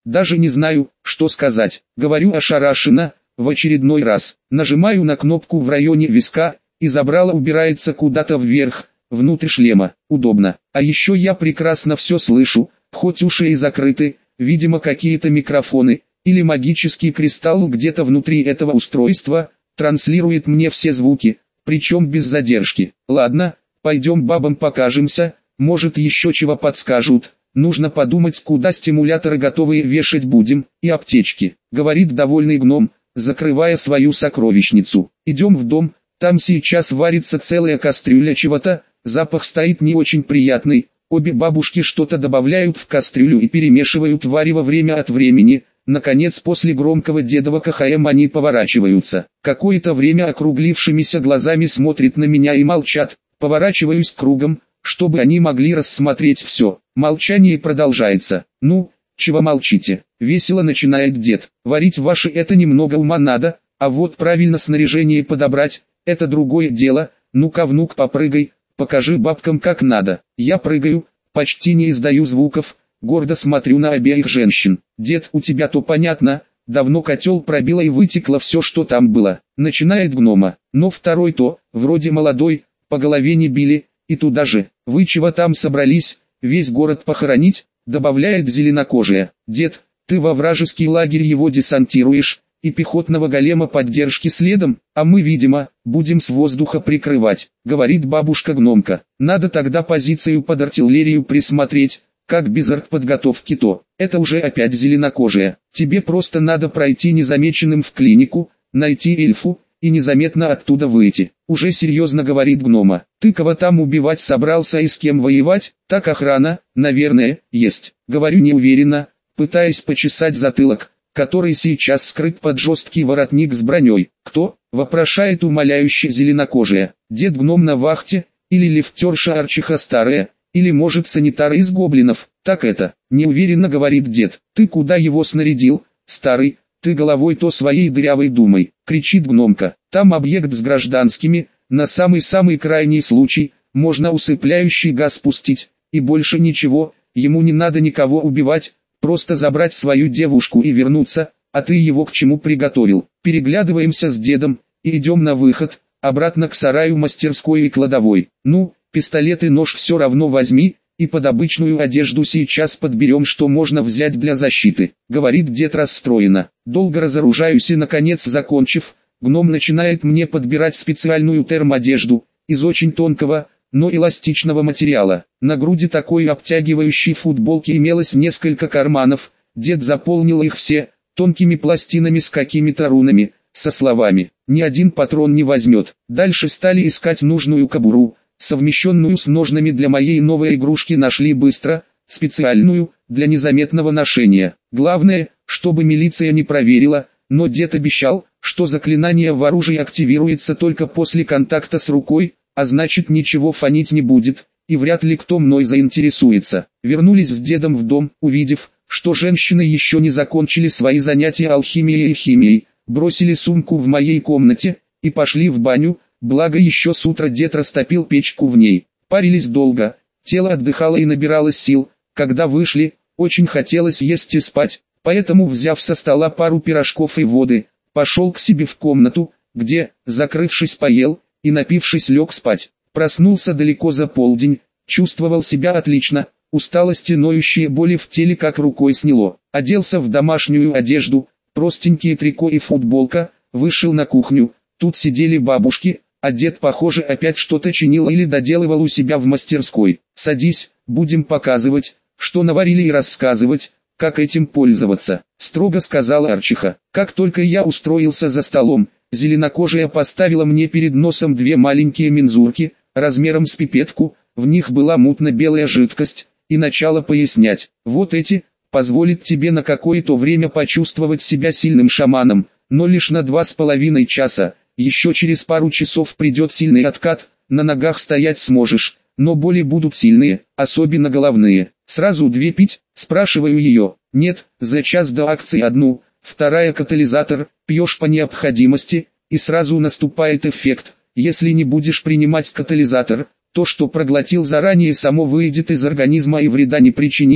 Даже не знаю, что сказать. Говорю ошарашенно, в очередной раз. Нажимаю на кнопку в районе виска, и забрало убирается куда-то вверх, внутрь шлема. Удобно. А еще я прекрасно все слышу, хоть уши и закрыты, видимо какие-то микрофоны, или магический кристалл где-то внутри этого устройства, транслирует мне все звуки, причем без задержки. Ладно, пойдем бабам покажемся, может еще чего подскажут. Нужно подумать, куда стимуляторы готовые вешать будем, и аптечки, говорит довольный гном, закрывая свою сокровищницу. Идем в дом, там сейчас варится целая кастрюля чего-то, запах стоит не очень приятный, обе бабушки что-то добавляют в кастрюлю и перемешивают варево время от времени. Наконец, после громкого дедова КХМ они поворачиваются. Какое-то время округлившимися глазами смотрят на меня и молчат. Поворачиваюсь кругом, чтобы они могли рассмотреть все. Молчание продолжается. «Ну, чего молчите?» — весело начинает дед. «Варить ваши это немного ума надо, а вот правильно снаряжение подобрать — это другое дело. Ну-ка, внук, попрыгай, покажи бабкам как надо». Я прыгаю, почти не издаю звуков. Гордо смотрю на обеих женщин. «Дед, у тебя то понятно, давно котел пробило и вытекло все, что там было», начинает гнома. Но второй то, вроде молодой, по голове не били, и туда же. «Вы чего там собрались, весь город похоронить?» добавляет зеленокожая. «Дед, ты во вражеский лагерь его десантируешь, и пехотного голема поддержки следом, а мы, видимо, будем с воздуха прикрывать», говорит бабушка-гномка. «Надо тогда позицию под артиллерию присмотреть. Как без артподготовки то, это уже опять зеленокожая. Тебе просто надо пройти незамеченным в клинику, найти эльфу, и незаметно оттуда выйти». Уже серьезно говорит гнома. «Ты кого там убивать собрался и с кем воевать?» «Так охрана, наверное, есть». Говорю неуверенно, пытаясь почесать затылок, который сейчас скрыт под жесткий воротник с броней. «Кто?» вопрошает умоляюще зеленокожая. «Дед-гном на вахте, или лифтерша Арчиха старая, или может санитары из гоблинов?» «Так это», неуверенно говорит дед. «Ты куда его снарядил, старый? Ты головой то своей дырявой думай», кричит гномка. «Там объект с гражданскими, на самый-самый крайний случай, можно усыпляющий газ пустить, и больше ничего, ему не надо никого убивать, просто забрать свою девушку и вернуться, а ты его к чему приготовил?» Переглядываемся с дедом, и идем на выход, обратно к сараю, мастерской и кладовой. «Ну, пистолет и нож все равно возьми, и под обычную одежду сейчас подберем, что можно взять для защиты», говорит дед расстроенно. Долго разоружаюсь и, наконец закончив, гном начинает мне подбирать специальную термодежду, из очень тонкого, но эластичного материала. На груди такой обтягивающей футболки имелось несколько карманов, дед заполнил их все, тонкими пластинами с какими-то рунами, со словами «ни один патрон не возьмет». Дальше стали искать нужную кобуру, совмещенную с ножнами для моей новой игрушки нашли быстро, специальную, для незаметного ношения. Главное, чтобы милиция не проверила, но дед обещал, что заклинание в оружии активируется только после контакта с рукой, а значит ничего фонить не будет, и вряд ли кто мной заинтересуется. Вернулись с дедом в дом, увидев, что женщины еще не закончили свои занятия алхимией и химией, бросили сумку в моей комнате, и пошли в баню. Благо еще с утра дед растопил печку в ней. Парились долго, тело отдыхало и набиралось сил. Когда вышли, очень хотелось есть и спать, поэтому, взяв со стола пару пирожков и воды, пошел к себе в комнату, где, закрывшись, поел, и напившись лег спать. Проснулся далеко за полдень, чувствовал себя отлично, усталость и ноющие боли в теле как рукой сняло. Оделся в домашнюю одежду, простенькие трико и футболка, вышел на кухню. Тут сидели бабушки, а дед, похоже, опять что-то чинил или доделывал у себя в мастерской. «Садись, будем показывать, что наварили, и рассказывать, как этим пользоваться», строго сказала Арчиха. Как только я устроился за столом, зеленокожая поставила мне перед носом две маленькие мензурки, размером с пипетку, в них была мутно-белая жидкость, и начала пояснять. «Вот эти, позволит тебе на какое-то время почувствовать себя сильным шаманом, но лишь на 2,5 часа. Еще через пару часов придет сильный откат, на ногах стоять сможешь, но боли будут сильные, особенно головные. Сразу 2 пить?» Спрашиваю ее. «Нет, за час до акции 1, вторая катализатор, пьешь по необходимости, и сразу наступает эффект. Если не будешь принимать катализатор, то, что проглотил заранее, само выйдет из организма и вреда не причинит,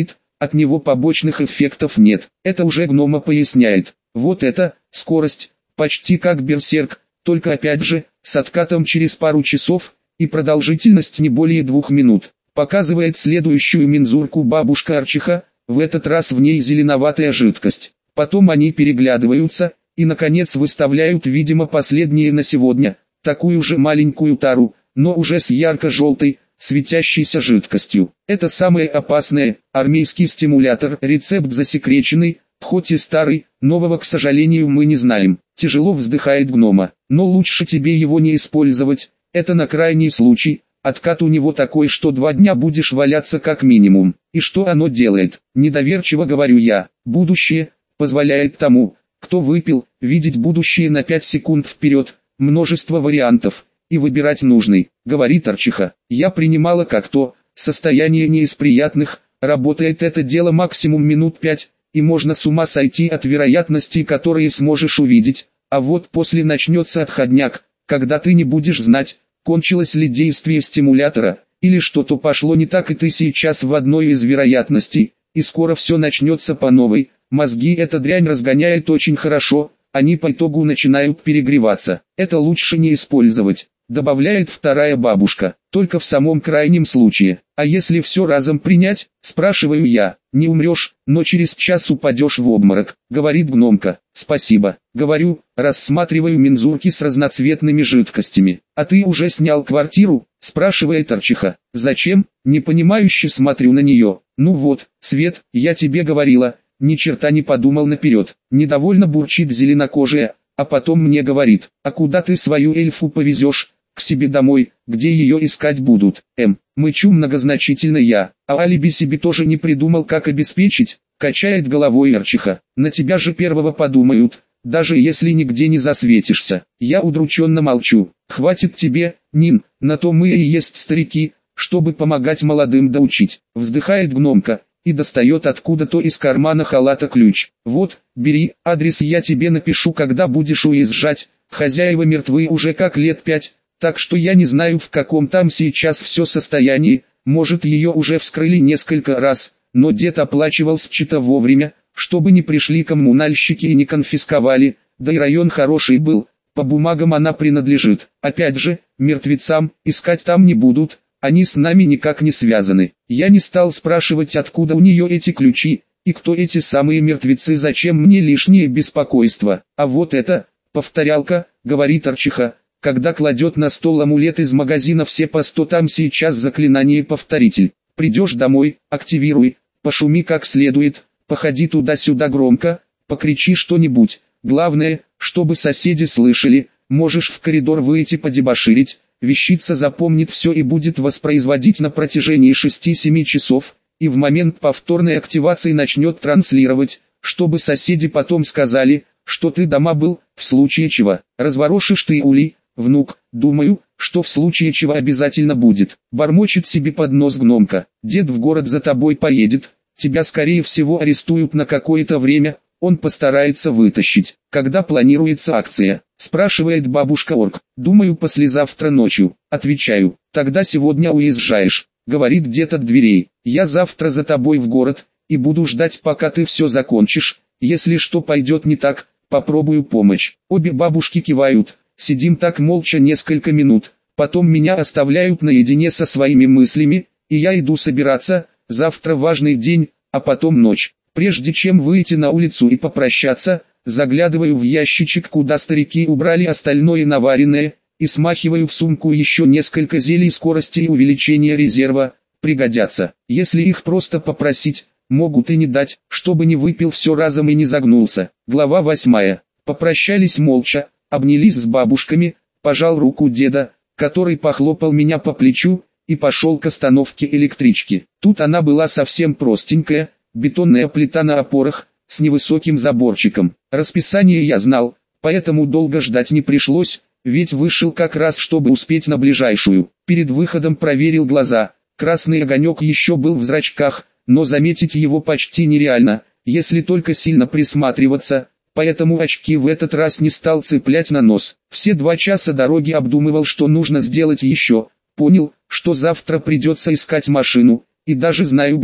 от него побочных эффектов нет. Это уже гнома поясняет. Вот это, скорость, почти как берсерк, только опять же, с откатом через пару часов, и продолжительность не более 2 минут. Показывает следующую мензурку бабушка Арчиха, в этот раз в ней зеленоватая жидкость. Потом они переглядываются, и наконец выставляют, видимо, последнее на сегодня, такую же маленькую тару, но уже с ярко-желтой, светящейся жидкостью. Это самое опасное, армейский стимулятор, рецепт засекреченный, хоть и старый, нового, к сожалению, мы не знаем. Тяжело вздыхает гнома, но лучше тебе его не использовать, это на крайний случай. Откат у него такой, что 2 дня будешь валяться как минимум. И что оно делает? Недоверчиво говорю я. Будущее позволяет тому, кто выпил, видеть будущее на 5 секунд вперед, множество вариантов, и выбирать нужный, говорит Арчиха. Я принимала как то, состояние не из приятных, работает это дело максимум минут 5, и можно с ума сойти от вероятностей, которые сможешь увидеть, а вот после начнется отходняк, когда ты не будешь знать, кончилось ли действие стимулятора, или что-то пошло не так и ты сейчас в одной из вероятностей, и скоро все начнется по новой. Мозги эта дрянь разгоняет очень хорошо, они по итогу начинают перегреваться. Это лучше не использовать, добавляет вторая бабушка, только в самом крайнем случае. А если все разом принять, спрашиваю я, не умрешь, но через час упадешь в обморок, говорит гномка. Спасибо, говорю, рассматриваю мензурки с разноцветными жидкостями. А ты уже снял квартиру? Спрашивает Арчиха. Зачем? Непонимающе смотрю на нее. Ну вот, Свет, я тебе говорила, ни черта не подумал наперед. Недовольно бурчит зеленокожая, а потом мне говорит, а куда ты свою эльфу повезешь? К себе домой, где ее искать будут. Мычу многозначительно я, а алиби себе тоже не придумал, как обеспечить, качает головой Арчиха. На тебя же первого подумают, даже если нигде не засветишься. Я удрученно молчу. Хватит тебе, Нин, на то мы и есть старики, чтобы помогать молодым да учить. Вздыхает гномка и достает откуда-то из кармана халата ключ. Вот, бери, адрес я тебе напишу, когда будешь уезжать. Хозяева мертвы уже как лет 5. Так что я не знаю, в каком там сейчас все состоянии, может ее уже вскрыли несколько раз, но дед оплачивал счета вовремя, чтобы не пришли коммунальщики и не конфисковали, да и район хороший был, по бумагам она принадлежит. Опять же, мертвецам искать там не будут, они с нами никак не связаны. Я не стал спрашивать, откуда у нее эти ключи, и кто эти самые мертвецы, зачем мне лишнее беспокойство. А вот это, повторялка, говорит Арчиха. Когда кладет на стол амулет из магазина все по 100, там сейчас заклинание-повторитель. Придешь домой, активируй, пошуми как следует, походи туда-сюда громко, покричи что-нибудь. Главное, чтобы соседи слышали, можешь в коридор выйти подебоширить, вещица запомнит все и будет воспроизводить на протяжении 6-7 часов, и в момент повторной активации начнет транслировать, чтобы соседи потом сказали, что ты дома был, в случае чего. Разворошишь ты улей. Внук, думаю, что в случае чего обязательно будет. Бормочет себе под нос гномка. Дед в город за тобой поедет, тебя скорее всего арестуют на какое-то время, он постарается вытащить. Когда планируется акция? Спрашивает бабушка Орк. Думаю, послезавтра ночью. Отвечаю, тогда сегодня уезжаешь. Говорит дед от дверей. Я завтра за тобой в город, и буду ждать, пока ты все закончишь. Если что пойдет не так, попробую помочь. Обе бабушки кивают. Сидим так молча несколько минут, потом меня оставляют наедине со своими мыслями, и я иду собираться, завтра важный день, а потом ночь. Прежде чем выйти на улицу и попрощаться, заглядываю в ящичек, куда старики убрали остальное наваренное, и смахиваю в сумку еще несколько зелий скорости и увеличения резерва, пригодятся. Если их просто попросить, могут и не дать, чтобы не выпил все разом и не загнулся. Глава 8. Попрощались молча. Обнялись с бабушками, пожал руку деда, который похлопал меня по плечу, и пошел к остановке электрички. Тут она была совсем простенькая, бетонная плита на опорах, с невысоким заборчиком. Расписание я знал, поэтому долго ждать не пришлось, ведь вышел как раз, чтобы успеть на ближайшую. Перед выходом проверил глаза, красный огонек еще был в зрачках, но заметить его почти нереально, если только сильно присматриваться. Поэтому очки в этот раз не стал цеплять на нос. Все 2 часа дороги обдумывал, что нужно сделать еще. Понял, что завтра придется искать машину, и даже знаю где.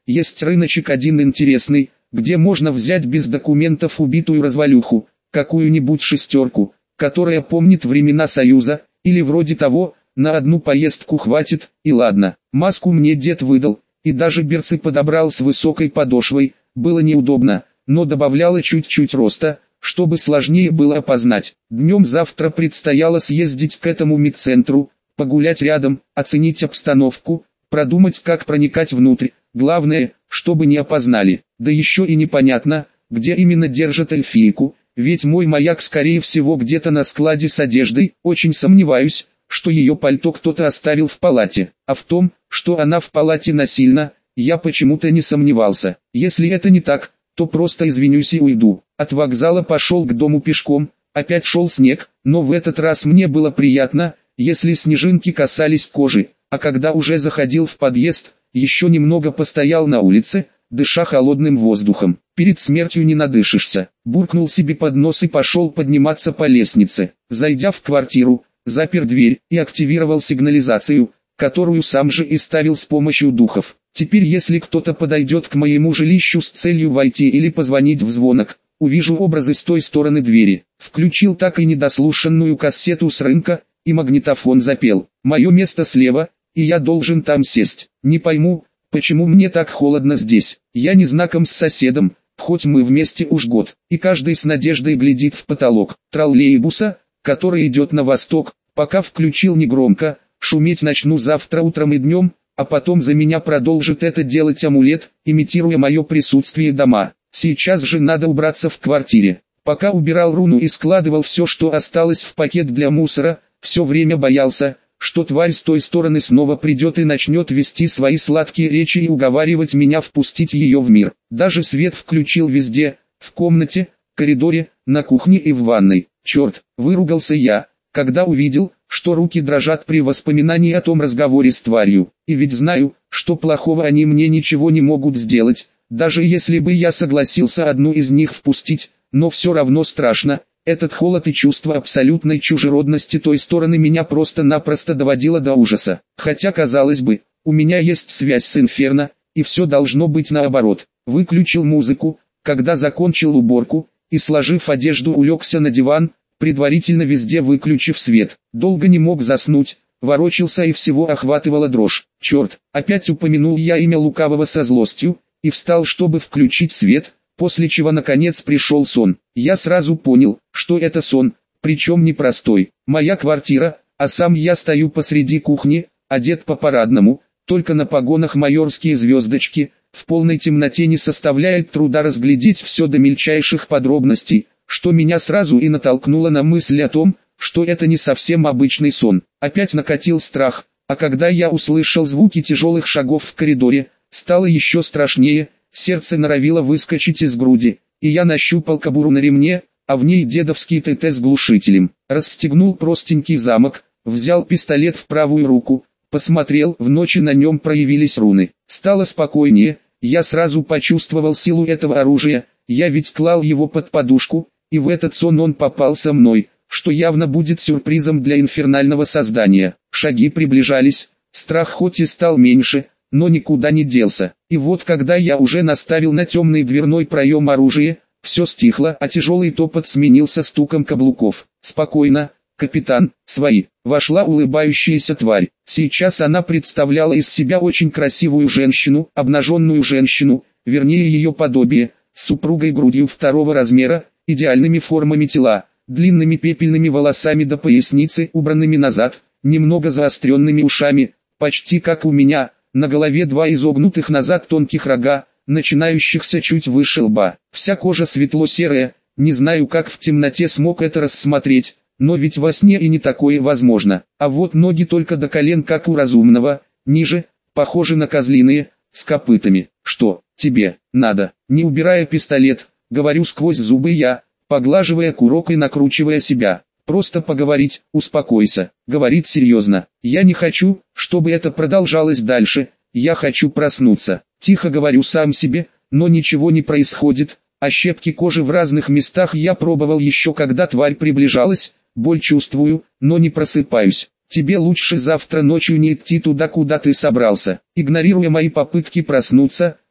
есть рыночек один интересный, где можно взять без документов убитую развалюху, какую-нибудь шестерку, которая помнит времена Союза, или вроде того, на одну поездку хватит, и ладно. Маску мне дед выдал, и даже берцы подобрал с высокой подошвой, было неудобно, но добавляло чуть-чуть роста, чтобы сложнее было опознать. Днем завтра предстояло съездить к этому медцентру, погулять рядом, оценить обстановку, продумать, как проникать внутрь, главное, чтобы не опознали. Да еще и непонятно, где именно держат эльфийку, ведь мой маяк скорее всего где-то на складе с одеждой, очень сомневаюсь, что ее пальто кто-то оставил в палате, а в том, что она в палате насильно, я почему-то не сомневался. Если это не так, то просто извинюсь и уйду. От вокзала пошел к дому пешком, опять шел снег, но в этот раз мне было приятно, если снежинки касались кожи, а когда уже заходил в подъезд, еще немного постоял на улице, дыша холодным воздухом. Перед смертью не надышишься. Буркнул себе под нос и пошел подниматься по лестнице. Зайдя в квартиру, запер дверь и активировал сигнализацию, которую сам же и ставил с помощью духов. Теперь если кто-то подойдет к моему жилищу с целью войти или позвонить в звонок, увижу образы с той стороны двери. Включил так и недослушанную кассету с рынка, и магнитофон запел. Мое место слева, и я должен там сесть. Не пойму, почему мне так холодно здесь. Я не знаком с соседом, хоть мы вместе уж год, и каждый с надеждой глядит в потолок. Троллейбуса, который идет на восток, пока включил негромко, шуметь начну завтра утром и днем, а потом за меня продолжит это делать амулет, имитируя мое присутствие дома. Сейчас же надо убраться в квартире. Пока убирал руну и складывал все, что осталось в пакет для мусора, все время боялся, что тварь с той стороны снова придет и начнет вести свои сладкие речи и уговаривать меня впустить ее в мир. Даже свет включил везде, в комнате, коридоре, на кухне и в ванной. Черт, выругался я, когда увидел, что руки дрожат при воспоминании о том разговоре с тварью. И ведь знаю, что плохого они мне ничего не могут сделать, даже если бы я согласился одну из них впустить, но все равно страшно. Этот холод и чувство абсолютной чужеродности той стороны меня просто-напросто доводило до ужаса. Хотя, казалось бы, у меня есть связь с Инферно, и все должно быть наоборот. Выключил музыку, когда закончил уборку, и сложив одежду улегся на диван, предварительно везде выключив свет. Долго не мог заснуть, ворочался и всего охватывала дрожь. Черт, опять упомянул я имя лукавого со злостью, и встал, чтобы включить свет, после чего наконец пришел сон. Я сразу понял, что это сон, причем непростой. Моя квартира, а сам я стою посреди кухни, одет по-парадному, только на погонах майорские звездочки, в полной темноте не составляет труда разглядеть все до мельчайших подробностей, что меня сразу и натолкнуло на мысль о том, что это не совсем обычный сон. Опять накатил страх, а когда я услышал звуки тяжелых шагов в коридоре, стало еще страшнее, сердце норовило выскочить из груди, и я нащупал кобуру на ремне, а в ней дедовский ТТ с глушителем. Расстегнул простенький замок, взял пистолет в правую руку, посмотрел, в ночи на нем проявились руны. Стало спокойнее, я сразу почувствовал силу этого оружия, я ведь клал его под подушку, и в этот сон он попал со мной, что явно будет сюрпризом для инфернального создания. Шаги приближались, страх хоть и стал меньше, но никуда не делся. И вот когда я уже наставил на темный дверной проем оружие, все стихло, а тяжелый топот сменился стуком каблуков. «Спокойно, капитан, свои». Вошла улыбающаяся тварь. Сейчас она представляла из себя очень красивую женщину, обнаженную женщину, вернее ее подобие, с упругой грудью второго размера, идеальными формами тела, длинными пепельными волосами до поясницы, убранными назад, немного заостренными ушами, почти как у меня. На голове два изогнутых назад тонких рога, начинающихся чуть выше лба. Вся кожа светло-серая, не знаю как в темноте смог это рассмотреть, но ведь во сне и не такое возможно. А вот ноги только до колен как у разумного, ниже, похожи на козлиные, с копытами. «Что тебе надо?» Не убирая пистолет, говорю сквозь зубы я, поглаживая курок и накручивая себя. «Просто поговорить, успокойся», говорит серьезно. «Я не хочу, чтобы это продолжалось дальше, я хочу проснуться». Тихо говорю сам себе, но ничего не происходит, ощепки кожи в разных местах я пробовал еще когда тварь приближалась, боль чувствую, но не просыпаюсь. «Тебе лучше завтра ночью не идти туда, куда ты собрался». Игнорируя мои попытки проснуться,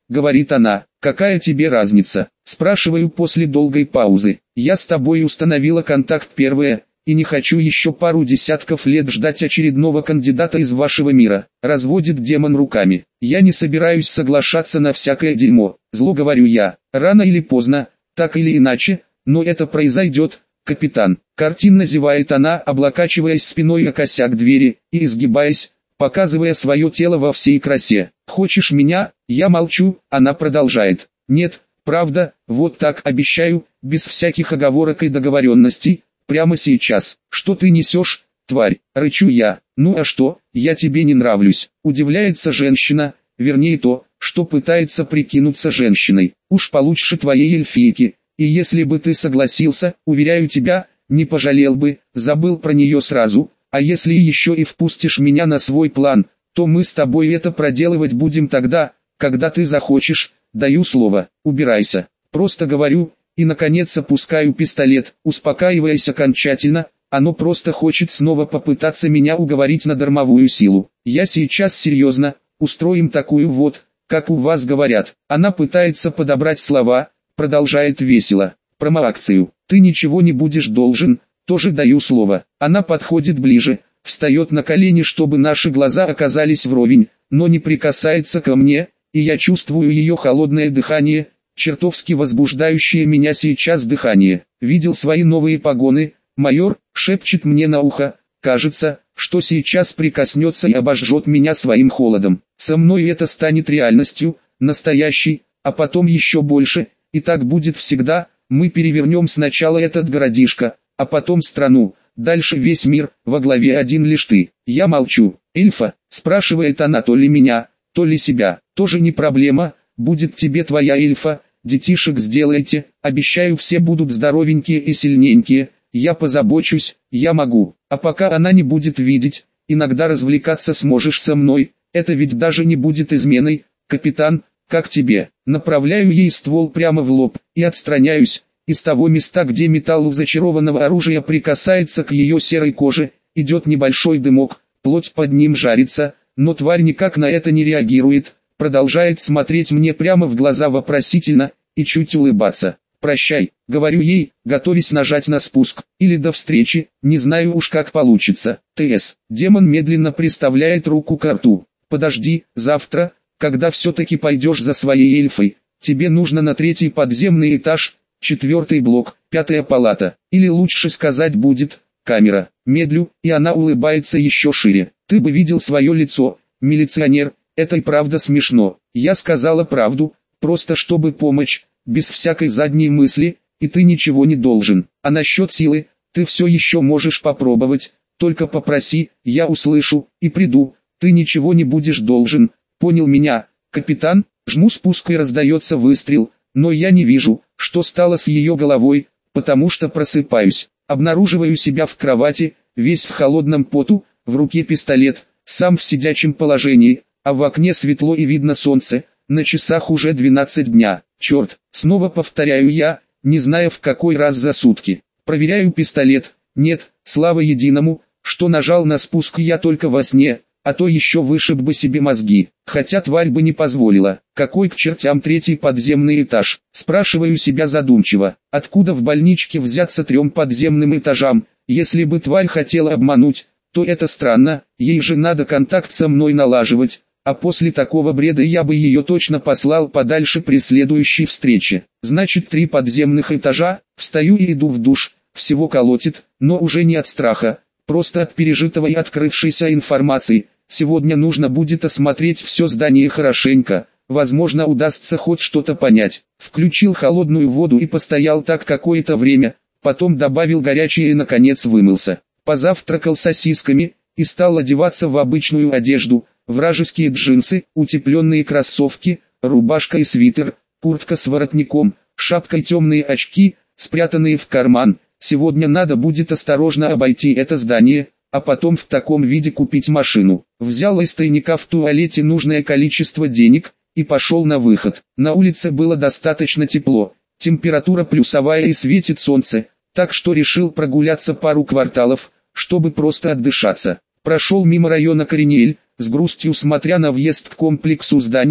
говорит она. Какая тебе разница? Спрашиваю после долгой паузы. Я с тобой установила контакт первое, и не хочу еще пару десятков лет ждать очередного кандидата из вашего мира. Разводит демон руками. Я не собираюсь соглашаться на всякое дерьмо. Зло говорю я. Рано или поздно, так или иначе, но это произойдет, капитан. Картинно зевает она, облокачиваясь спиной о косяк двери, и изгибаясь, показывая свое тело во всей красе. «Хочешь меня?» Я молчу, она продолжает. «Нет, правда, вот так обещаю, без всяких оговорок и договоренностей, прямо сейчас. Что ты несешь, тварь?» Рычу я. «Ну а что, я тебе не нравлюсь?» Удивляется женщина, вернее то, что пытается прикинуться женщиной. «Уж получше твоей эльфийки, и если бы ты согласился, уверяю тебя, не пожалел бы, забыл про нее сразу. А если еще и впустишь меня на свой план, то мы с тобой это проделывать будем тогда, когда ты захочешь, даю слово, убирайся». Просто говорю, и наконец опускаю пистолет, успокаиваясь окончательно, оно просто хочет снова попытаться меня уговорить на дармовую силу. Я сейчас серьезно, устроим такую вот, как у вас говорят. Она пытается подобрать слова, продолжает весело. Промо-акцию, ты ничего не будешь должен. Тоже даю слово. Она подходит ближе, встает на колени, чтобы наши глаза оказались вровень, но не прикасается ко мне, и я чувствую ее холодное дыхание, чертовски возбуждающее меня сейчас дыхание. Видел свои новые погоны, майор, шепчет мне на ухо, кажется, что сейчас прикоснется и обожжет меня своим холодом. Со мной это станет реальностью, настоящей, а потом еще больше, и так будет всегда. Мы перевернем сначала этот городишко, а потом страну, дальше весь мир, во главе один лишь ты. Я молчу. «Эльфа?» – спрашивает она то ли меня, то ли себя. «Тоже не проблема, будет тебе твоя эльфа, детишек сделайте, обещаю, все будут здоровенькие и сильненькие, я позабочусь, я могу. А пока она не будет видеть, иногда развлекаться сможешь со мной, это ведь даже не будет изменой, капитан, как тебе?» Направляю ей ствол прямо в лоб, и отстраняюсь. Из того места, где металл зачарованного оружия прикасается к ее серой коже, идет небольшой дымок, плоть под ним жарится, но тварь никак на это не реагирует, продолжает смотреть мне прямо в глаза вопросительно, и чуть улыбаться. «Прощай», — говорю ей, готовясь нажать на спуск, или до встречи, не знаю уж как получится. ТС. Демон медленно приставляет руку к рту. «Подожди, завтра, когда все-таки пойдешь за своей эльфой, тебе нужно на 3-й подземный этаж, 4-й блок, 5-я палата, или лучше сказать будет, камера». Медлю, и она улыбается еще шире. «Ты бы видел свое лицо, милиционер, это и правда смешно. Я сказала правду, просто чтобы помочь, без всякой задней мысли, и ты ничего не должен. А насчет силы, ты все еще можешь попробовать, только попроси, я услышу, и приду, ты ничего не будешь должен, понял меня, капитан?» Жму спуск и раздается выстрел, но я не вижу, что стало с ее головой, потому что просыпаюсь, обнаруживаю себя в кровати, весь в холодном поту, в руке пистолет, сам в сидячем положении, а в окне светло и видно солнце, на часах уже 12 дня. Черт, снова повторяю я, не зная в какой раз за сутки. Проверяю пистолет, нет, слава единому, что нажал на спуск я только во сне, а то еще вышиб бы себе мозги, хотя тварь бы не позволила. Какой к чертям 3-й подземный этаж? Спрашиваю себя задумчиво, откуда в больничке взяться 3 подземным этажам, если бы тварь хотела обмануть, то это странно, ей же надо контакт со мной налаживать, а после такого бреда я бы ее точно послал подальше при следующей встрече. Значит 3 подземных этажа, встаю и иду в душ, всего колотит, но уже не от страха, просто от пережитого и открывшейся информации. Сегодня нужно будет осмотреть все здание хорошенько, возможно удастся хоть что-то понять. Включил холодную воду и постоял так какое-то время, потом добавил горячее и наконец вымылся. Позавтракал сосисками, и стал одеваться в обычную одежду, вражеские джинсы, утепленные кроссовки, рубашка и свитер, куртка с воротником, шапка и темные очки, спрятанные в карман. Сегодня надо будет осторожно обойти это здание, а потом в таком виде купить машину. Взял из тайника в туалете нужное количество денег, и пошел на выход. На улице было достаточно тепло, температура плюсовая и светит солнце, так что решил прогуляться пару кварталов, чтобы просто отдышаться. Прошел мимо района Коренель, с грустью смотря на въезд к комплексу зданий,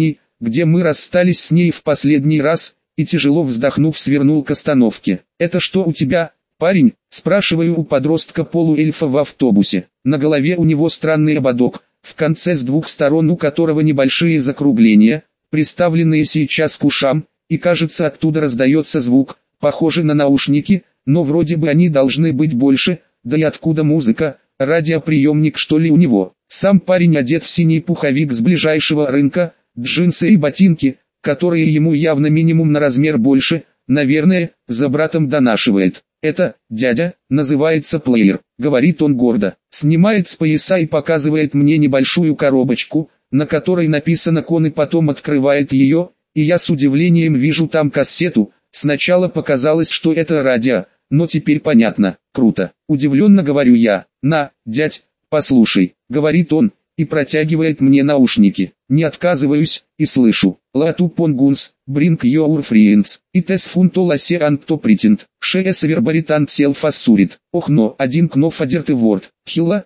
где мы расстались с ней в последний раз, и тяжело вздохнув свернул к остановке. «Это что у тебя, парень?» – спрашиваю у подростка-полуэльфа в автобусе. На голове у него странный ободок, в конце с двух сторон у которого небольшие закругления, приставленные сейчас к ушам, и кажется оттуда раздается звук, похожий на наушники, но вроде бы они должны быть больше, да и откуда музыка, радиоприемник что ли у него. Сам парень одет в синий пуховик с ближайшего рынка, джинсы и ботинки, которые ему явно минимум на размер больше, наверное, за братом донашивает. «Это, дядя, называется плеер», — говорит он гордо, снимает с пояса и показывает мне небольшую коробочку, на которой написано «Кон», и потом открывает ее, и я с удивлением вижу там кассету. Сначала показалось, что это радио, но теперь понятно. Круто. Удивленно говорю я. «На, дядь, послушай», — говорит он, и протягивает мне наушники. Не отказываюсь, и слышу. «Лату понгунс, bring your friends, it is fun to listen and to pretend, she is verbarit self assured». Ох, но, один кноф одерты ворд. Хила,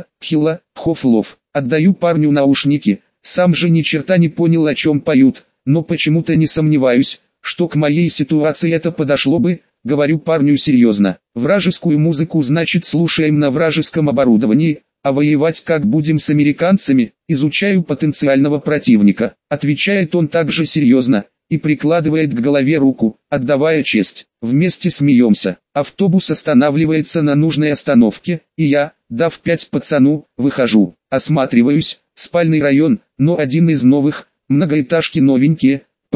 хофлов. Отдаю парню наушники, сам же ни черта не понял, о чем поют, но почему-то не сомневаюсь, что к моей ситуации это подошло бы. Говорю парню серьезно. Вражескую музыку значит слушаем на вражеском оборудовании, а воевать как будем с американцами? Изучаю потенциального противника. Отвечает он также серьезно, и прикладывает к голове руку, отдавая честь. Вместе смеемся. Автобус останавливается на нужной остановке, и я, дав 5 пацану, выхожу. Осматриваюсь, спальный район, но один из новых, многоэтажки новенькие, по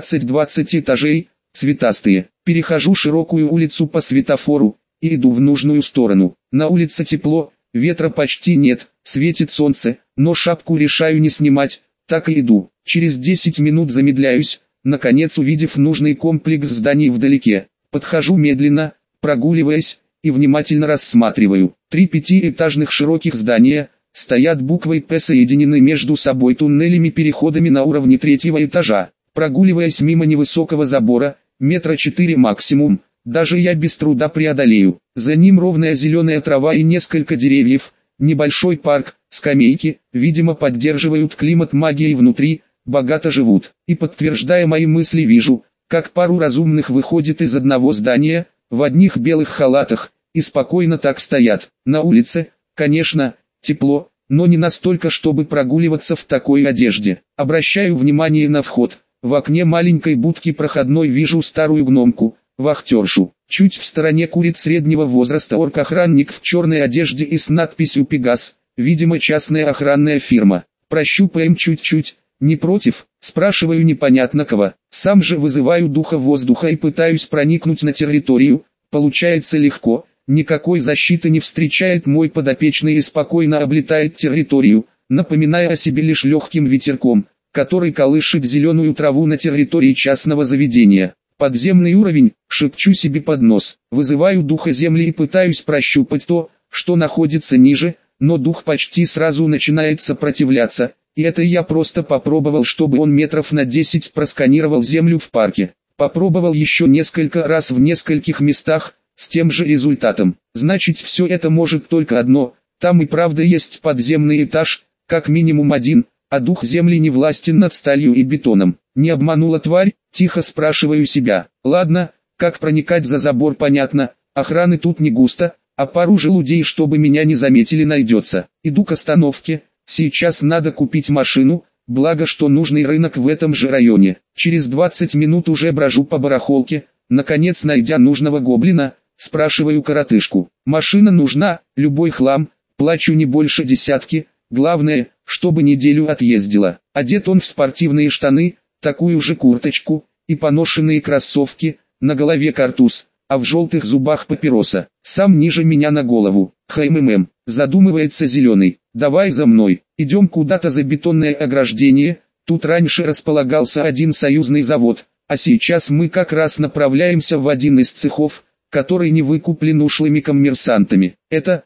15-20 этажей, цветастые. Перехожу широкую улицу по светофору, и иду в нужную сторону. На улице тепло, ветра почти нет, светит солнце, но шапку решаю не снимать, так и иду. Через 10 минут замедляюсь, наконец увидев нужный комплекс зданий вдалеке. Подхожу медленно, прогуливаясь, и внимательно рассматриваю. 3 пятиэтажных широких здания, стоят буквой «П», соединены между собой туннелями-переходами на уровне 3-го этажа. Прогуливаясь мимо невысокого забора, 4 метра максимум, даже я без труда преодолею. За ним ровная зеленая трава и несколько деревьев, небольшой парк, скамейки, видимо поддерживают климат магией внутри, богато живут. И подтверждая мои мысли вижу, как пару разумных выходит из одного здания, в одних белых халатах, и спокойно так стоят. На улице, конечно, тепло, но не настолько, чтобы прогуливаться в такой одежде. Обращаю внимание на вход. В окне маленькой будки проходной вижу старую гномку, вахтершу. Чуть в стороне курит среднего возраста орк-охранник в черной одежде и с надписью «Пегас», видимо частная охранная фирма. Прощупаем чуть-чуть, не против, спрашиваю непонятно кого. Сам же вызываю духа воздуха и пытаюсь проникнуть на территорию, получается легко, никакой защиты не встречает мой подопечный и спокойно облетает территорию, напоминая о себе лишь легким ветерком, который колышет зеленую траву на территории частного заведения. Подземный уровень, шепчу себе под нос, вызываю духа земли и пытаюсь прощупать то, что находится ниже, но дух почти сразу начинает сопротивляться, и это я просто попробовал, чтобы он метров на 10 просканировал землю в парке. Попробовал еще несколько раз в нескольких местах, с тем же результатом. Значит, все это может только одно, там и правда есть подземный этаж, как минимум один, а дух земли не властен над сталью и бетоном. Не обманула тварь, тихо спрашиваю себя. Ладно, как проникать за забор понятно, охраны тут не густо, а пару желудей, чтобы меня не заметили, найдется. Иду к остановке, сейчас надо купить машину, благо что нужный рынок в этом же районе. Через 20 минут уже брожу по барахолке, наконец найдя нужного гоблина, спрашиваю коротышку. Машина нужна, любой хлам, плачу не больше десятки, главное, чтобы неделю отъездила. Одет он в спортивные штаны, такую же курточку, и поношенные кроссовки, на голове картуз, а в желтых зубах папироса. Сам ниже меня на голову. Задумывается зеленый. Давай за мной. Идем куда-то за бетонное ограждение. Тут раньше располагался один союзный завод, а сейчас мы как раз направляемся в один из цехов, который не выкуплен ушлыми коммерсантами. Это,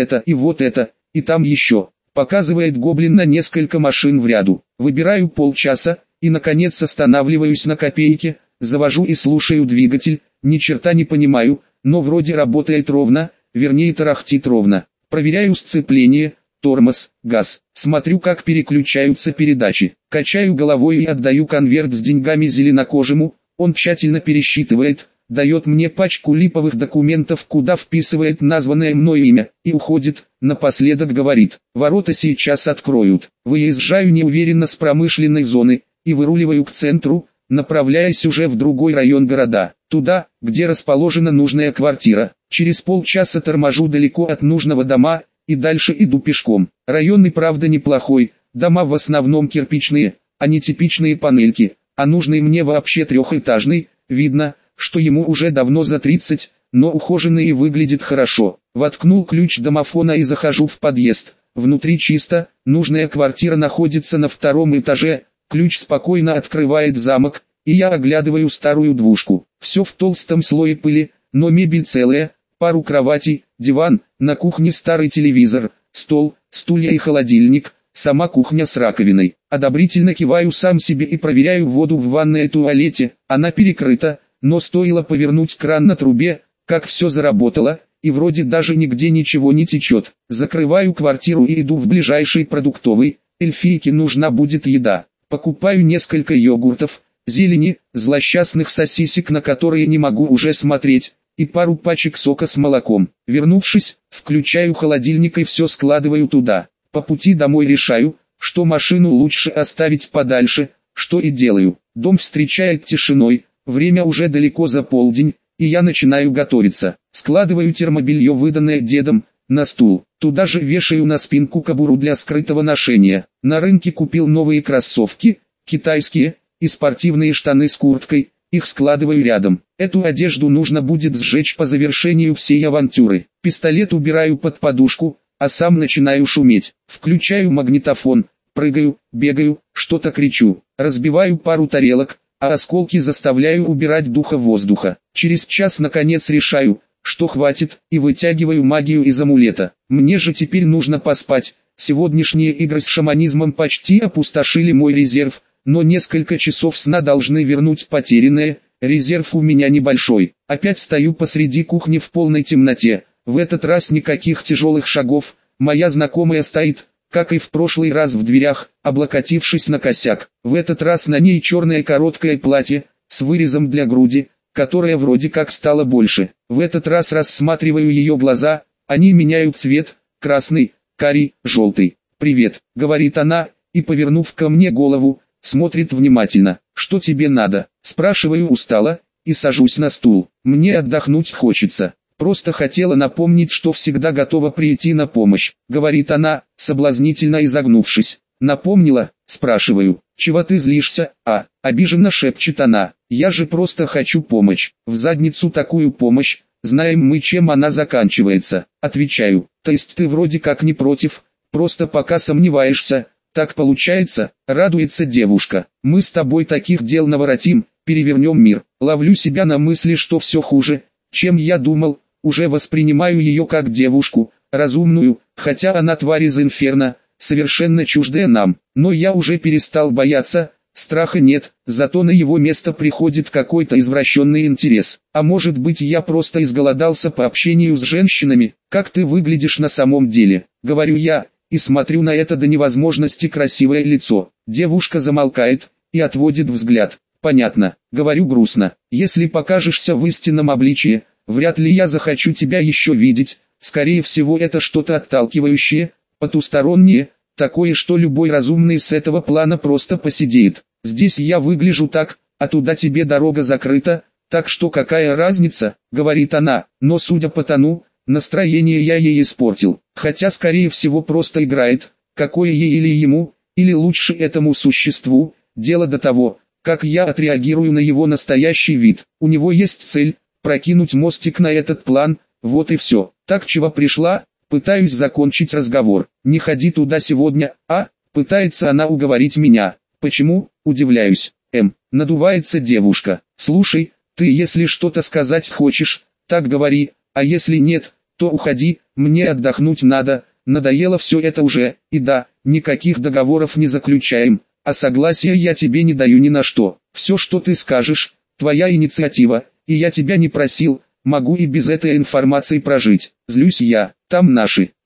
и там еще. Показывает гоблин на несколько машин в ряду. Выбираю полчаса, и наконец останавливаюсь на копейке, завожу и слушаю двигатель, ни черта не понимаю, но вроде работает ровно, вернее тарахтит ровно. Проверяю сцепление, тормоз, газ. Смотрю, как переключаются передачи. Качаю головой и отдаю конверт с деньгами зеленокожему. Он тщательно пересчитывает, дает мне пачку липовых документов, куда вписывает названное мною имя, и уходит. Напоследок говорит: ворота сейчас откроют. Выезжаю неуверенно с промышленной зоны и выруливаю к центру, направляясь уже в другой район города, туда, где расположена нужная квартира. Через полчаса торможу далеко от нужного дома, и дальше иду пешком. Район и правда неплохой, дома в основном кирпичные, а не типичные панельки, а нужный мне вообще трехэтажный. Видно, что ему уже давно за 30, но ухоженный и выглядит хорошо. Воткнул ключ домофона и захожу в подъезд. Внутри чисто, нужная квартира находится на втором этаже. Ключ спокойно открывает замок, и я оглядываю старую двушку. Все в толстом слое пыли, но мебель целая, пару кроватей, диван, на кухне старый телевизор, стол, стулья и холодильник, сама кухня с раковиной. Одобрительно киваю сам себе и проверяю воду в ванной и туалете. Она перекрыта, но стоило повернуть кран на трубе, как все заработало, и вроде даже нигде ничего не течет. Закрываю квартиру и иду в ближайший продуктовый. Эльфийке нужна будет еда. Покупаю несколько йогуртов, зелени, злосчастных сосисек, на которые не могу уже смотреть, и пару пачек сока с молоком. Вернувшись, включаю холодильник и все складываю туда. По пути домой решаю, что машину лучше оставить подальше, что и делаю. Дом встречает тишиной, время уже далеко за полдень, и я начинаю готовиться. Складываю термобелье, выданное дедом, на стул. Туда же вешаю на спинку кобуру для скрытого ношения. На рынке купил новые кроссовки, китайские, и спортивные штаны с курткой. Их складываю рядом. Эту одежду нужно будет сжечь по завершению всей авантюры. Пистолет убираю под подушку, а сам начинаю шуметь. Включаю магнитофон, прыгаю, бегаю, что-то кричу. Разбиваю пару тарелок, а осколки заставляю убирать духа воздуха. Через час наконец решаю, что хватит, и вытягиваю магию из амулета. Мне же теперь нужно поспать. Сегодняшние игры с шаманизмом почти опустошили мой резерв, но несколько часов сна должны вернуть потерянное. Резерв у меня небольшой. Опять стою посреди кухни в полной темноте. В этот раз никаких тяжелых шагов. Моя знакомая стоит, как и в прошлый раз, в дверях, облокотившись на косяк. В этот раз на ней черное короткое платье, с вырезом для груди, которая вроде как стала больше. В этот раз рассматриваю ее глаза, они меняют цвет: красный, карий, желтый. «Привет», — говорит она, и, повернув ко мне голову, смотрит внимательно. «Что тебе надо?» — спрашиваю устало, и сажусь на стул. «Мне отдохнуть хочется. Просто хотела напомнить, что всегда готова прийти на помощь», — говорит она, соблазнительно изогнувшись. «Напомнила?» — спрашиваю. «Чего ты злишься?» Обиженно шепчет она. «Я же просто хочу помочь. В задницу такую помощь. Знаем мы, чем она заканчивается». Отвечаю. «То есть ты вроде как не против, просто пока сомневаешься. Так получается?» — радуется девушка. «Мы с тобой таких дел наворотим, перевернем мир». Ловлю себя на мысли, что все хуже, чем я думал. Уже воспринимаю ее как девушку, разумную, хотя она тварь из инферно, совершенно чуждая нам. Но я уже перестал бояться, страха нет, зато на его место приходит какой-то извращенный интерес. А может быть, я просто изголодался по общению с женщинами? «Как ты выглядишь на самом деле?» — говорю я, и смотрю на это до невозможности красивое лицо. Девушка замолкает и отводит взгляд. «Понятно», — говорю грустно. «Если покажешься в истинном обличии, вряд ли я захочу тебя еще видеть. Скорее всего, это что-то отталкивающее, потустороннее, такое, что любой разумный с этого плана просто посидеет. Здесь я выгляжу так, а туда тебе дорога закрыта, так что какая разница?» — говорит она. Но судя по тону, настроение я ей испортил. Хотя скорее всего просто играет, какое ей или ему, или лучше этому существу, дело до того, как я отреагирую на его настоящий вид. У него есть цель — прокинуть мостик на этот план, вот и все. «Так чего пришла?» Пытаюсь закончить разговор. «Не ходи туда сегодня, пытается она уговорить меня. «Почему?» — удивляюсь. Надувается девушка. «Слушай, ты если что-то сказать хочешь, так говори, а если нет, то уходи, мне отдохнуть надо, надоело все это уже, и да, никаких договоров не заключаем, а согласия я тебе не даю ни на что. Все, что ты скажешь, твоя инициатива, и я тебя не просил, могу и без этой информации прожить». Злюсь я. «Там наши».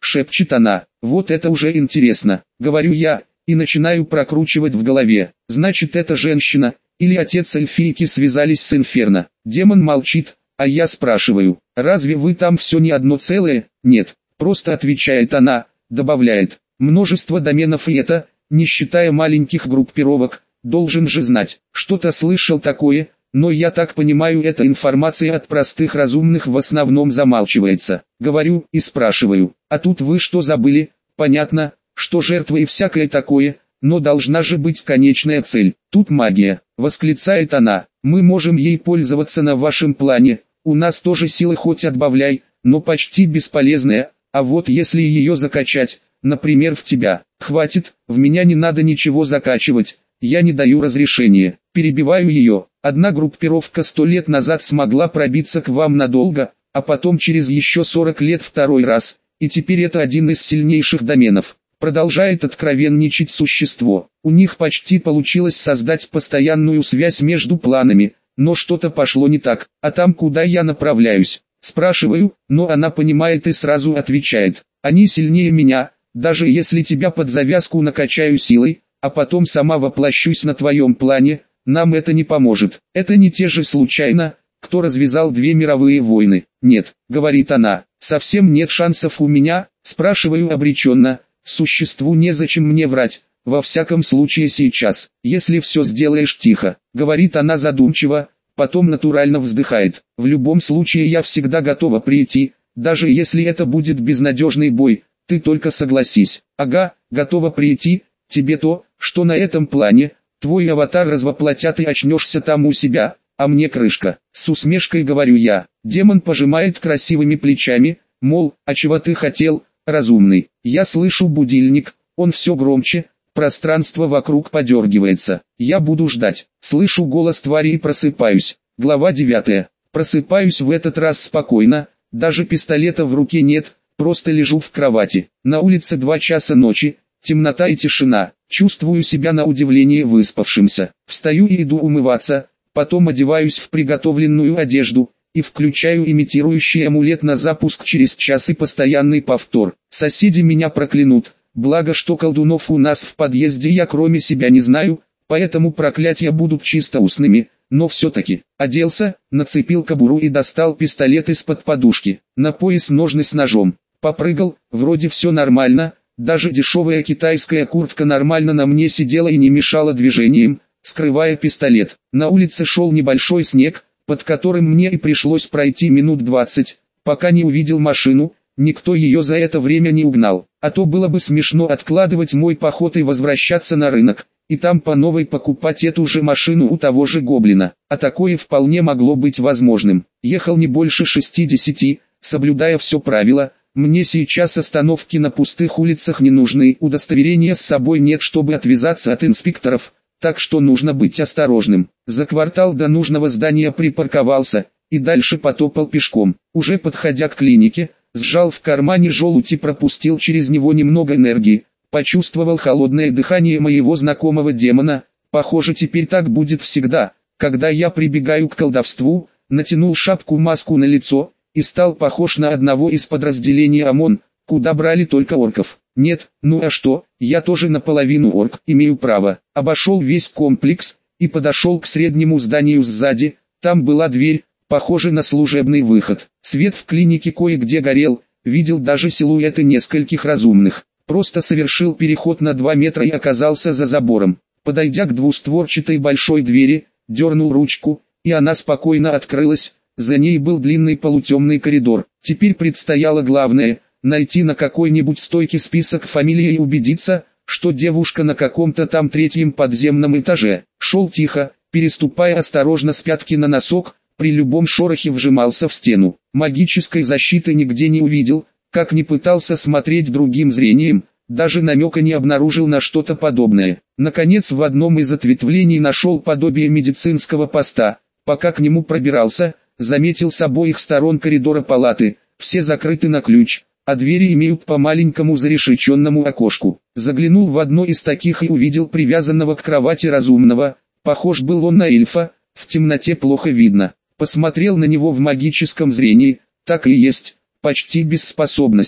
шепчет она. Вот это уже интересно, говорю я, и начинаю прокручивать в голове. Значит, эта женщина, или отец эльфийки связались с Инферно. Демон молчит, а я спрашиваю, разве вы там все не одно целое? Нет, просто отвечает она, добавляет, множество доменов, и это, не считая маленьких группировок, должен же знать. Что-то слышал такое, но я так понимаю, эта информация от простых разумных в основном замалчивается. Говорю и спрашиваю, а тут вы что забыли? Понятно, что жертвы и всякое такое, но должна же быть конечная цель. Тут магия, восклицает она, мы можем ей пользоваться на вашем плане, у нас тоже силы хоть отбавляй, но почти бесполезная, а вот если ее закачать, например в тебя, хватит, в меня не надо ничего закачивать, я не даю разрешения, перебиваю ее. Одна группировка 100 лет назад смогла пробиться к вам надолго, а потом через еще 40 лет второй раз, и теперь это один из сильнейших доменов. Продолжает откровенничать существо. У них почти получилось создать постоянную связь между планами, но что-то пошло не так. А там, куда я направляюсь? Спрашиваю, но она понимает и сразу отвечает. Они сильнее меня, даже если тебя под завязку накачаю силой, а потом сама воплощусь на твоем плане, нам это не поможет. Это не те же случайно, кто развязал 2 мировые войны. Нет, говорит она, совсем нет шансов у меня, спрашиваю обреченно. Существу незачем мне врать, во всяком случае сейчас, если все сделаешь тихо, говорит она задумчиво, потом натурально вздыхает. В любом случае я всегда готова прийти, даже если это будет безнадежный бой, ты только согласись. Ага, готова прийти, тебе то, что на этом плане, твой аватар развоплотят и очнешься там у себя, а мне крышка. С усмешкой говорю я. Демон пожимает красивыми плечами, мол, а чего ты хотел, разумный. Я слышу будильник, он все громче, пространство вокруг подергивается. Я буду ждать. Слышу голос твари и просыпаюсь. Глава 9. Просыпаюсь в этот раз спокойно, даже пистолета в руке нет, просто лежу в кровати. На улице 2 часа ночи, темнота и тишина. Чувствую себя на удивление выспавшимся. Встаю и иду умываться, потом одеваюсь в приготовленную одежду и включаю имитирующий амулет на запуск через час и постоянный повтор. Соседи меня проклянут, благо что колдунов у нас в подъезде я кроме себя не знаю, поэтому проклятия будут чисто устными, но все-таки. Оделся, нацепил кобуру и достал пистолет из-под подушки, на пояс ножны с ножом. Попрыгал, вроде все нормально. Даже дешевая китайская куртка нормально на мне сидела и не мешала движениям, скрывая пистолет. На улице шел небольшой снег, под которым мне и пришлось пройти минут 20, пока не увидел машину, никто ее за это время не угнал. А то было бы смешно откладывать мой поход и возвращаться на рынок, и там по новой покупать эту же машину у того же гоблина. А такое вполне могло быть возможным. Ехал не больше 60, соблюдая все правила. Мне сейчас остановки на пустых улицах не нужны, удостоверения с собой нет, чтобы отвязаться от инспекторов, так что нужно быть осторожным. За квартал до нужного здания припарковался, и дальше потопал пешком. Уже подходя к клинике, сжал в кармане желудь и пропустил через него немного энергии. Почувствовал холодное дыхание моего знакомого демона, похоже теперь так будет всегда, когда я прибегаю к колдовству, натянул шапку-маску на лицо, и стал похож на одного из подразделений ОМОН, куда брали только орков. Нет, ну а что, я тоже наполовину орк, имею право. Обошел весь комплекс, и подошел к среднему зданию сзади, там была дверь, похожа на служебный выход. Свет в клинике кое-где горел, видел даже силуэты нескольких разумных. Просто совершил переход на 2 метра и оказался за забором. Подойдя к двустворчатой большой двери, дернул ручку, и она спокойно открылась. За ней был длинный полутемный коридор. Теперь предстояло главное – найти на какой-нибудь стойке список фамилий и убедиться, что девушка на каком-то там 3-м подземном этаже. Шел тихо, переступая осторожно с пятки на носок, при любом шорохе вжимался в стену. Магической защиты нигде не увидел, как ни пытался смотреть другим зрением, даже намека не обнаружил на что-то подобное. Наконец в одном из ответвлений нашел подобие медицинского поста. Пока к нему пробирался, заметил с обоих сторон коридора палаты, все закрыты на ключ, а двери имеют по маленькому зарешеченному окошку. Заглянул в одно из таких и увидел привязанного к кровати разумного, похож был он на эльфа, в темноте плохо видно. Посмотрел на него в магическом зрении, так и есть, почти без способностей.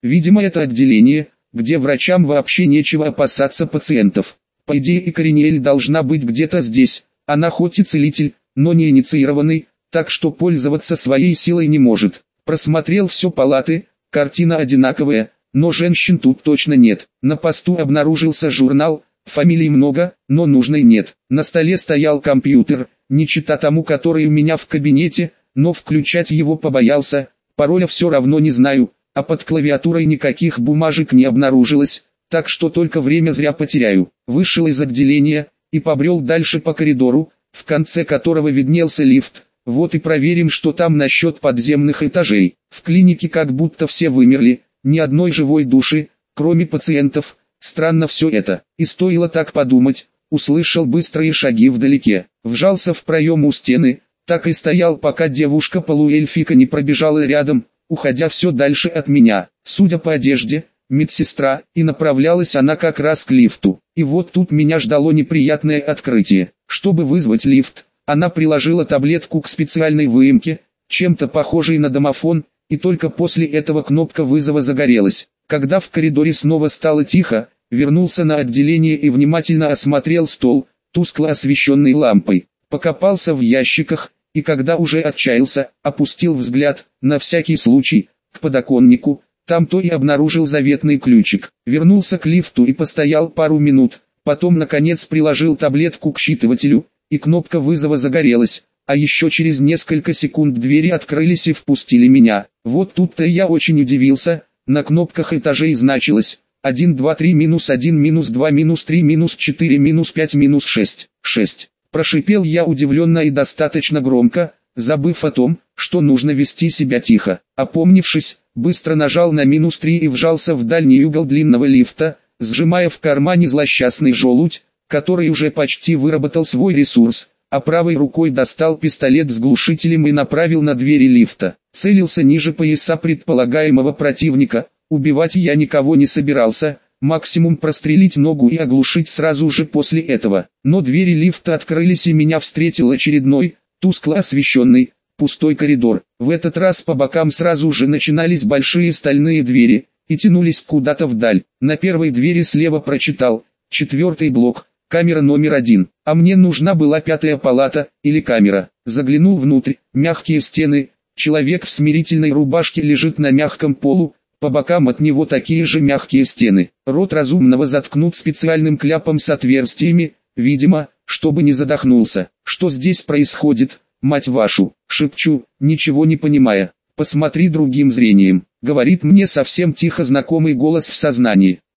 Видимо, это отделение, где врачам вообще нечего опасаться пациентов. По идее, Икариниэль должна быть где-то здесь. Она хоть и целитель, но не инициированный, так что пользоваться своей силой не может. Просмотрел все палаты, картина одинаковая, но женщин тут точно нет. На посту обнаружился журнал, фамилий много, но нужной нет. На столе стоял компьютер, не чита тому, который у меня в кабинете, но включать его побоялся, пароля все равно не знаю, а под клавиатурой никаких бумажек не обнаружилось, так что только время зря потеряю. Вышел из отделения и побрел дальше по коридору, в конце которого виднелся лифт. Вот и проверим, что там насчет подземных этажей. В клинике как будто все вымерли, ни одной живой души, кроме пациентов. Странно все это. И стоило так подумать, услышал быстрые шаги вдалеке. Вжался в проем у стены, так и стоял, пока девушка-полуэльфика не пробежала рядом, уходя все дальше от меня. Судя по одежде, медсестра, и направлялась она как раз к лифту. И вот тут меня ждало неприятное открытие. Чтобы вызвать лифт, она приложила таблетку к специальной выемке, чем-то похожей на домофон, и только после этого кнопка вызова загорелась. Когда в коридоре снова стало тихо, вернулся на отделение и внимательно осмотрел стол, тускло освещенный лампой. Покопался в ящиках, и когда уже отчаялся, опустил взгляд, на всякий случай, к подоконнику. Там то и обнаружил заветный ключик. Вернулся к лифту и постоял пару минут, потом наконец приложил таблетку к считывателю, и кнопка вызова загорелась, а еще через несколько секунд двери открылись и впустили меня. Вот тут-то я очень удивился, на кнопках этажей значилось 1, 2, 3, минус 1, минус 2, минус 3, минус 4, минус 5, минус 6, 6. Прошипел я удивленно и достаточно громко, забыв о том, что нужно вести себя тихо. Опомнившись, быстро нажал на минус 3 и вжался в дальний угол длинного лифта, сжимая в кармане злосчастный желудь, который уже почти выработал свой ресурс, а правой рукой достал пистолет с глушителем и направил на двери лифта. Целился ниже пояса предполагаемого противника, убивать я никого не собирался, максимум прострелить ногу и оглушить сразу же после этого. Но двери лифта открылись и меня встретил очередной, тускло освещенный, пустой коридор. В этот раз по бокам сразу же начинались большие стальные двери, и тянулись куда-то вдаль. На первой двери слева прочитал: 4-й блок, камера номер 1. А мне нужна была 5-я палата, или камера. Заглянул внутрь, мягкие стены, человек в смирительной рубашке лежит на мягком полу, по бокам от него такие же мягкие стены. Рот разумного заткнут специальным кляпом с отверстиями, видимо, чтобы не задохнулся. Что здесь происходит, мать вашу? Шепчу, ничего не понимая. Посмотри другим зрением, говорит мне совсем тихо знакомый голос в сознании.